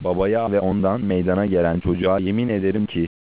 Babaya ve ondan meydana gelen çocuğa yemin ederim ki